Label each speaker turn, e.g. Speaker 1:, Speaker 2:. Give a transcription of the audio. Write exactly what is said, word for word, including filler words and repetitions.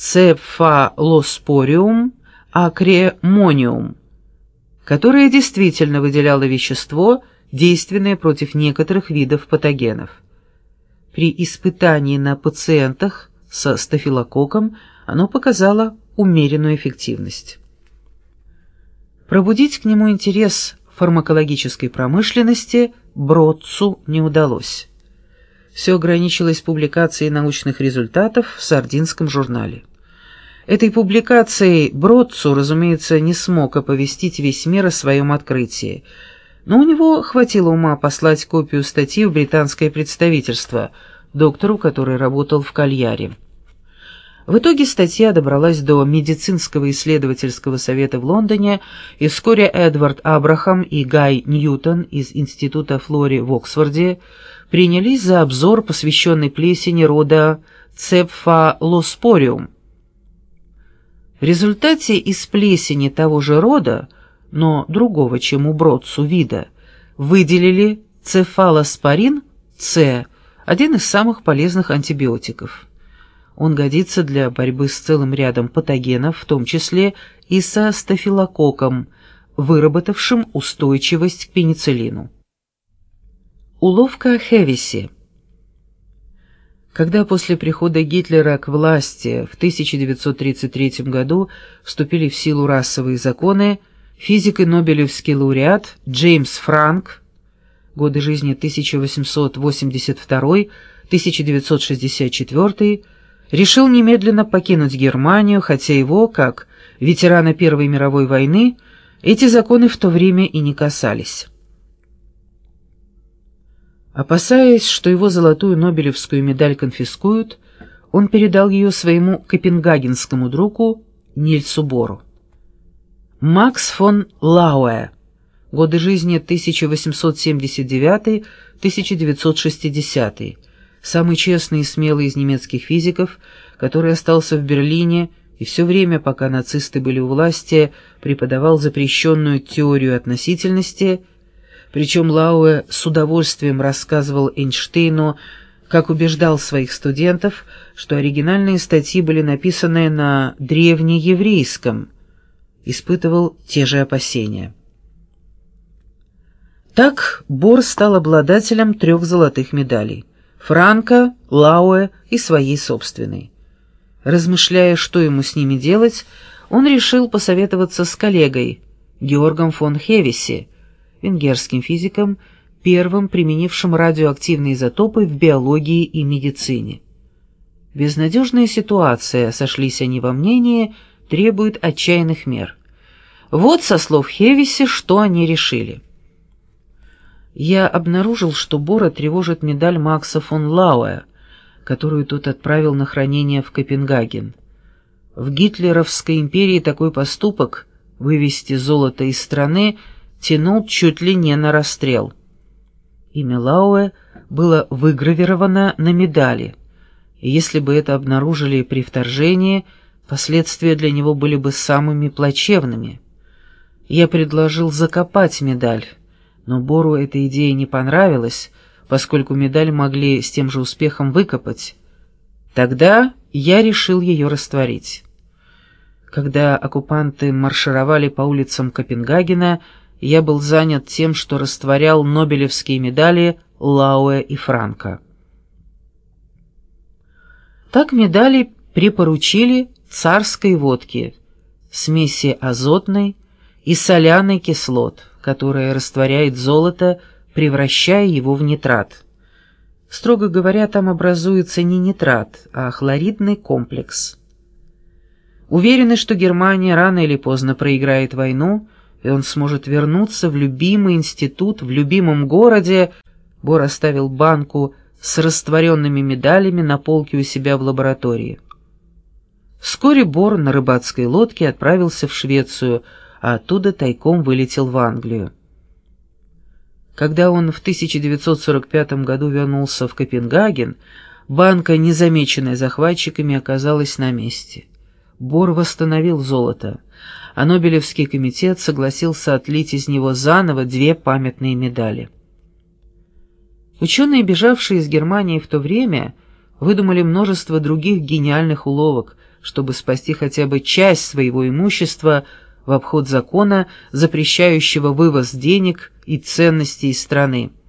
Speaker 1: цефалоспориум акремониум, которое действительно выделяло вещество, действенное против некоторых видов патогенов. При испытании на пациентах со стафилококком оно показало умеренную эффективность. Пробудить к нему интерес фармакологической промышленности Бродцу не удалось. Все ограничилось публикацией научных результатов в Сардинском журнале. Этой публикацией Бродцу, разумеется, не смог оповестить весь мир о своем открытии, но у него хватило ума послать копию статьи в британское представительство, доктору, который работал в Кальяре. В итоге статья добралась до медицинского исследовательского совета в Лондоне, и вскоре Эдвард Абрахам и Гай Ньютон из Института Флори в Оксфорде принялись за обзор, посвященный плесени рода цефалоспориум. В результате из плесени того же рода, но другого, чем у Бродцу вида, выделили цефалоспорин С, один из самых полезных антибиотиков. Он годится для борьбы с целым рядом патогенов, в том числе и со стафилококком, выработавшим устойчивость к пенициллину. Уловка Хевиси. Когда после прихода Гитлера к власти в тысяча девятьсот тридцать третьем году вступили в силу расовые законы, физик и нобелевский лауреат Джеймс Франк, годы жизни тысяча восемьсот восемьдесят второй — тысяча девятьсот шестьдесят четвёртый, решил немедленно покинуть Германию, хотя его, как ветерана Первой мировой войны, эти законы в то время и не касались. Опасаясь, что его золотую нобелевскую медаль конфискуют, он передал ее своему копенгагенскому другу Нильсу Бору. Макс фон Лауэ, годы жизни тысяча восемьсот семьдесят девятый — тысяча девятьсот шестидесятый, самый честный и смелый из немецких физиков, который остался в Берлине и все время, пока нацисты были у власти, преподавал запрещенную теорию относительности. Причем Лауэ с удовольствием рассказывал Эйнштейну, как убеждал своих студентов, что оригинальные статьи были написаны на древнееврейском, испытывал те же опасения. Так Бор стал обладателем трех золотых медалей – Франка, Лауэ и своей собственной. Размышляя, что ему с ними делать, он решил посоветоваться с коллегой Георгом фон Хевиси, венгерским физиком, первым применившим радиоактивные изотопы в биологии и медицине. Безнадежная ситуация, сошлись они во мнении, требует отчаянных мер. Вот со слов Хевиси, что они решили. Я обнаружил, что Бора тревожит медаль Макса фон Лауэ, которую тот отправил на хранение в Копенгаген. В гитлеровской империи такой поступок, вывести золото из страны, тянул чуть ли не на расстрел. Имя Лауэ было выгравировано на медали, и если бы это обнаружили при вторжении, последствия для него были бы самыми плачевными. Я предложил закопать медаль, но Бору эта идея не понравилась, поскольку медаль могли с тем же успехом выкопать. Тогда я решил ее растворить. Когда оккупанты маршировали по улицам Копенгагена, я был занят тем, что растворял нобелевские медали Лауэ и Франка. Так медали припоручили царской водке, смеси азотной и соляной кислот, которая растворяет золото, превращая его в нитрат. Строго говоря, там образуется не нитрат, а хлоридный комплекс. Уверены, что Германия рано или поздно проиграет войну, и он сможет вернуться в любимый институт, в любимом городе. Бор оставил банку с растворенными медалями на полке у себя в лаборатории. Вскоре Бор на рыбацкой лодке отправился в Швецию, а оттуда тайком вылетел в Англию. Когда он в тысяча девятьсот сорок пятом году вернулся в Копенгаген, банка, незамеченная захватчиками, оказалась на месте. Бор восстановил золото, а Нобелевский комитет согласился отлить из него заново две памятные медали. Ученые, бежавшие из Германии в то время, выдумали множество других гениальных уловок, чтобы спасти хотя бы часть своего имущества в обход закона, запрещающего вывоз денег и ценностей из страны.